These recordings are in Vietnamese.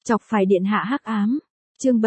Chọc phải điện hạ hắc ám. Chương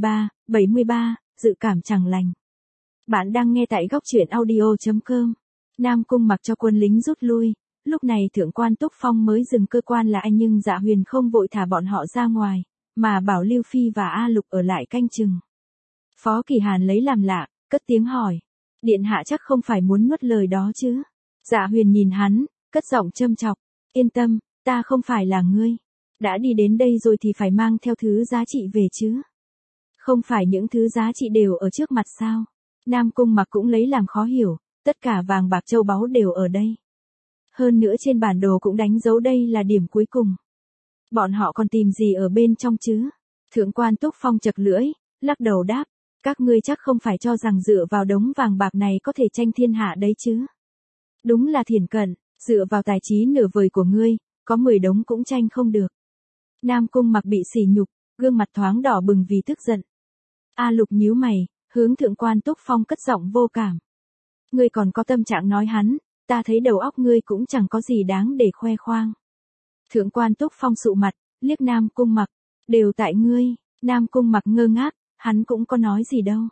73, dự cảm chẳng lành. Bạn đang nghe tại góc truyện audio.com. Nam Cung mặc cho quân lính rút lui, lúc này thượng quan Túc Phong mới dừng cơ quan lại nhưng Dạ Huyền không vội thả bọn họ ra ngoài, mà bảo Lưu Phi và A Lục ở lại canh chừng. Phó Kỳ Hàn lấy làm lạ, cất tiếng hỏi. Điện hạ chắc không phải muốn nuốt lời đó chứ? Dạ Huyền nhìn hắn, cất giọng châm chọc. Yên tâm, ta không phải là ngươi. Đã đi đến đây rồi thì phải mang theo thứ giá trị về chứ. Không phải những thứ giá trị đều ở trước mặt sao? Nam Cung mặc cũng lấy làm khó hiểu, tất cả vàng bạc châu báu đều ở đây. Hơn nữa trên bản đồ cũng đánh dấu đây là điểm cuối cùng. Bọn họ còn tìm gì ở bên trong chứ? Thượng quan Túc Phong chật lưỡi, lắc đầu đáp. Các ngươi chắc không phải cho rằng dựa vào đống vàng bạc này có thể tranh thiên hạ đấy chứ. Đúng là thiển cận, dựa vào tài trí nửa vời của ngươi, có 10 đống cũng tranh không được. Nam Cung mặc bị sỉ nhục, gương mặt thoáng đỏ bừng vì tức giận. A Lục nhíu mày, hướng thượng quan Túc Phong cất giọng vô cảm. Ngươi còn có tâm trạng nói hắn, ta thấy đầu óc ngươi cũng chẳng có gì đáng để khoe khoang. Thượng quan Túc Phong sụ mặt, liếc Nam Cung mặc, đều tại ngươi. Nam Cung mặc ngơ ngác, hắn cũng có nói gì đâu.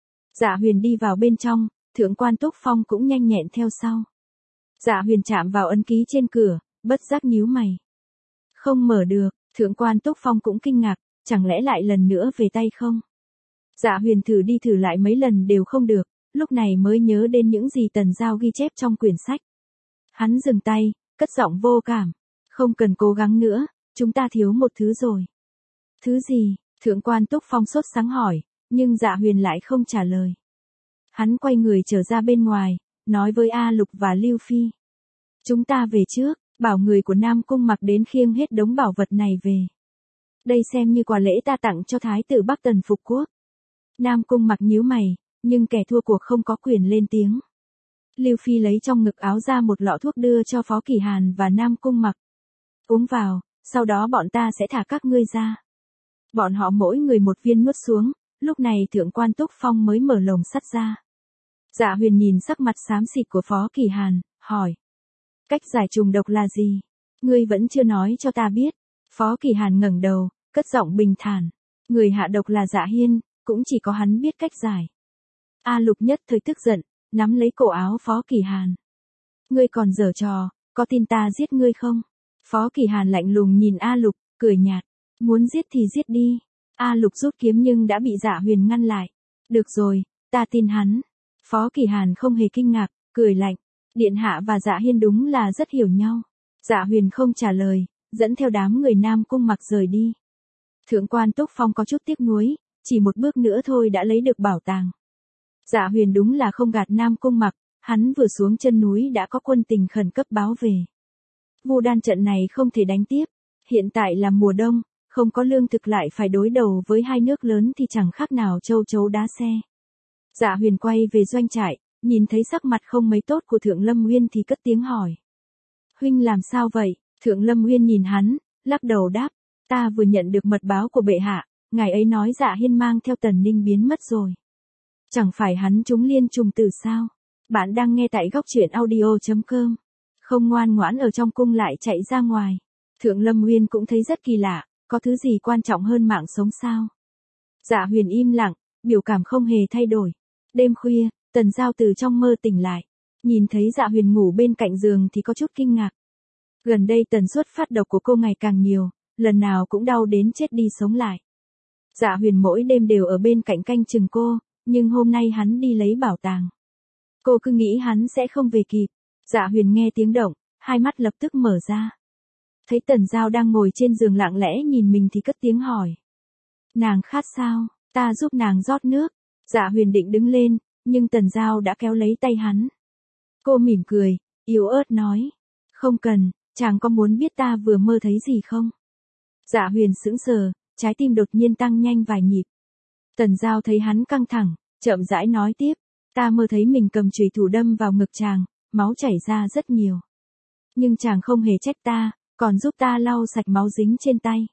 Dạ Huyền đi vào bên trong, thượng quan Túc Phong cũng nhanh nhẹn theo sau. Dạ Huyền chạm vào ấn ký trên cửa, bất giác nhíu mày. Không mở được, thượng quan Túc Phong cũng kinh ngạc, chẳng lẽ lại lần nữa về tay không? Dạ Huyền thử đi thử lại mấy lần đều không được, lúc này mới nhớ đến những gì Tần Giao ghi chép trong quyển sách. Hắn dừng tay, cất giọng vô cảm. Không cần cố gắng nữa, chúng ta thiếu một thứ rồi. Thứ gì? Thượng quan Túc Phong sốt sáng hỏi, nhưng Dạ Huyền lại không trả lời. Hắn quay người trở ra bên ngoài, nói với A Lục và Lưu Phi. Chúng ta về trước, bảo người của Nam Cung mặc đến khiêng hết đống bảo vật này về. Đây xem như quà lễ ta tặng cho Thái tử Bắc Tần phục quốc. Nam Cung mặc nhíu mày, nhưng kẻ thua cuộc không có quyền lên tiếng. Lưu Phi lấy trong ngực áo ra một lọ thuốc đưa cho Phó Kỳ Hàn và Nam Cung mặc. Uống vào, sau đó bọn ta sẽ thả các ngươi ra. Bọn họ mỗi người một viên nuốt xuống, lúc này thượng quan Túc Phong mới mở lồng sắt ra. Dạ Huyền nhìn sắc mặt xám xịt của Phó Kỳ Hàn, hỏi. Cách giải trùng độc là gì? Ngươi vẫn chưa nói cho ta biết. Phó Kỳ Hàn ngẩng đầu, cất giọng bình thản. Người hạ độc là Dạ Hiên, cũng chỉ có hắn biết cách giải. A Lục nhất thời tức giận, nắm lấy cổ áo Phó Kỳ Hàn. Ngươi còn giở trò, có tin ta giết ngươi không? Phó Kỳ Hàn lạnh lùng nhìn A Lục, cười nhạt. Muốn giết thì giết đi. A Lục rút kiếm nhưng đã bị Dạ Huyền ngăn lại. Được rồi, ta tin hắn. Phó Kỳ Hàn không hề kinh ngạc, cười lạnh. Điện hạ và Dạ Hiên đúng là rất hiểu nhau. Dạ Huyền không trả lời, dẫn theo đám người Nam Cung mặc rời đi. Thượng quan Túc Phong có chút tiếc nuối, chỉ một bước nữa thôi đã lấy được bảo tàng. Dạ Huyền đúng là không gạt Nam Cung mặc, hắn vừa xuống chân núi đã có quân tình khẩn cấp báo về. Vu Đan trận này không thể đánh tiếp, hiện tại là mùa đông, không có lương thực lại phải đối đầu với hai nước lớn thì chẳng khác nào châu chấu đá xe. Dạ Huyền quay về doanh trại, nhìn thấy sắc mặt không mấy tốt của Thượng Lâm Uyên thì cất tiếng hỏi. Huynh làm sao vậy? Thượng Lâm Uyên nhìn hắn, lắc đầu đáp. Ta vừa nhận được mật báo của bệ hạ, ngài ấy nói Dạ Hiên mang theo Tần Ninh biến mất rồi. Chẳng phải hắn trúng liên trùng tử sao? Bạn đang nghe tại góc truyện audio.com. Không ngoan ngoãn ở trong cung lại chạy ra ngoài. Thượng Lâm Uyên cũng thấy rất kỳ lạ, có thứ gì quan trọng hơn mạng sống sao? Dạ Huyền im lặng, biểu cảm không hề thay đổi. Đêm khuya, Tần Giao từ trong mơ tỉnh lại. Nhìn thấy Dạ Huyền ngủ bên cạnh giường thì có chút kinh ngạc. Gần đây tần suất phát độc của cô ngày càng nhiều, lần nào cũng đau đến chết đi sống lại. Dạ Huyền mỗi đêm đều ở bên cạnh canh chừng cô, nhưng hôm nay hắn đi lấy bảo tàng. Cô cứ nghĩ hắn sẽ không về kịp. Dạ Huyền nghe tiếng động, hai mắt lập tức mở ra. Thấy Tần Giao đang ngồi trên giường lặng lẽ nhìn mình thì cất tiếng hỏi. Nàng khát sao, ta giúp nàng rót nước. Dạ Huyền định đứng lên, nhưng Tần Giao đã kéo lấy tay hắn. Cô mỉm cười, yếu ớt nói. Không cần, chàng có muốn biết ta vừa mơ thấy gì không? Dạ Huyền sững sờ, trái tim đột nhiên tăng nhanh vài nhịp. Tần Giao thấy hắn căng thẳng, chậm rãi nói tiếp. Ta mơ thấy mình cầm chùy thủ đâm vào ngực chàng, máu chảy ra rất nhiều. Nhưng chàng không hề trách ta, còn giúp ta lau sạch máu dính trên tay.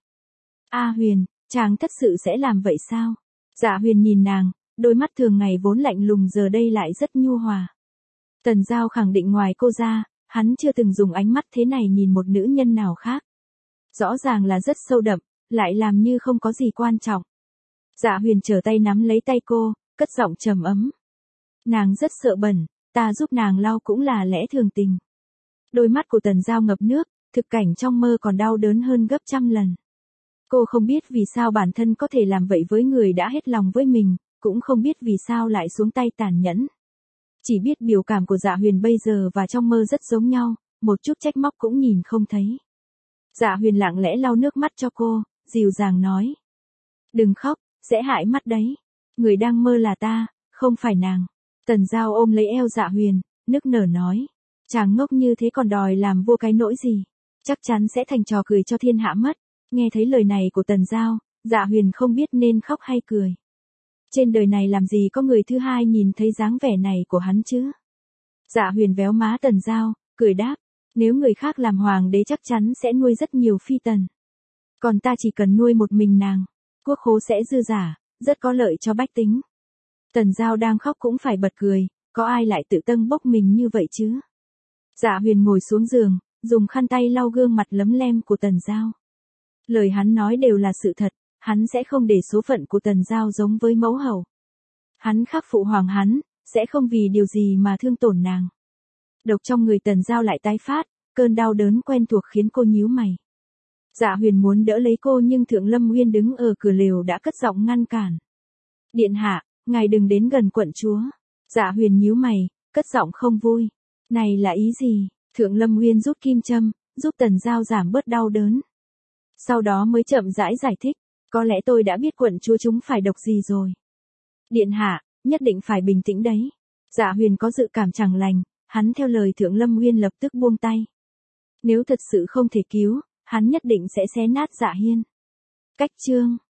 A Huyền, chàng thật sự sẽ làm vậy sao? Dạ Huyền nhìn nàng, đôi mắt thường ngày vốn lạnh lùng giờ đây lại rất nhu hòa. Tần Giao khẳng định ngoài cô ra, hắn chưa từng dùng ánh mắt thế này nhìn một nữ nhân nào khác. Rõ ràng là rất sâu đậm, lại làm như không có gì quan trọng. Dạ Huyền trở tay nắm lấy tay cô, cất giọng trầm ấm. Nàng rất sợ bẩn, ta giúp nàng lau cũng là lẽ thường tình. Đôi mắt của Tần Giao ngập nước, thực cảnh trong mơ còn đau đớn hơn gấp trăm lần. Cô không biết vì sao bản thân có thể làm vậy với người đã hết lòng với mình, cũng không biết vì sao lại xuống tay tàn nhẫn. Chỉ biết biểu cảm của Dạ Huyền bây giờ và trong mơ rất giống nhau, một chút trách móc cũng nhìn không thấy. Dạ Huyền lặng lẽ lau nước mắt cho cô, dịu dàng nói. Đừng khóc, sẽ hại mắt đấy. Người đang mơ là ta, không phải nàng. Tần Giao ôm lấy eo Dạ Huyền, nức nở nói. Chàng ngốc như thế còn đòi làm vua cái nỗi gì. Chắc chắn sẽ thành trò cười cho thiên hạ mất. Nghe thấy lời này của Tần Giao, Dạ Huyền không biết nên khóc hay cười. Trên đời này làm gì có người thứ hai nhìn thấy dáng vẻ này của hắn chứ. Dạ Huyền véo má Tần Giao, cười đáp. Nếu người khác làm hoàng đế chắc chắn sẽ nuôi rất nhiều phi tần. Còn ta chỉ cần nuôi một mình nàng. Quốc khố sẽ dư giả, rất có lợi cho bách tính. Tần Giao đang khóc cũng phải bật cười, có ai lại tự tâng bốc mình như vậy chứ? Dạ Huyền ngồi xuống giường, dùng khăn tay lau gương mặt lấm lem của Tần Giao. Lời hắn nói đều là sự thật, hắn sẽ không để số phận của Tần Giao giống với mẫu hậu. Hắn khắc phụ hoàng hắn, sẽ không vì điều gì mà thương tổn nàng. Độc trong người Tần Giao lại tái phát, cơn đau đớn quen thuộc khiến cô nhíu mày. Dạ Huyền muốn đỡ lấy cô nhưng Thượng Lâm Uyên đứng ở cửa lều đã cất giọng ngăn cản. Điện hạ, ngài đừng đến gần quận chúa. Dạ Huyền nhíu mày, cất giọng không vui. Này là ý gì? Thượng Lâm Uyên rút kim châm, giúp Tần Giao giảm bớt đau đớn. Sau đó mới chậm rãi giải thích, có lẽ tôi đã biết quận chúa chúng phải độc gì rồi. Điện hạ, nhất định phải bình tĩnh đấy. Dạ Huyền có dự cảm chẳng lành, hắn theo lời Thượng Lâm Uyên lập tức buông tay. Nếu thật sự không thể cứu, hắn nhất định sẽ xé nát Dạ Hiên. Cách chương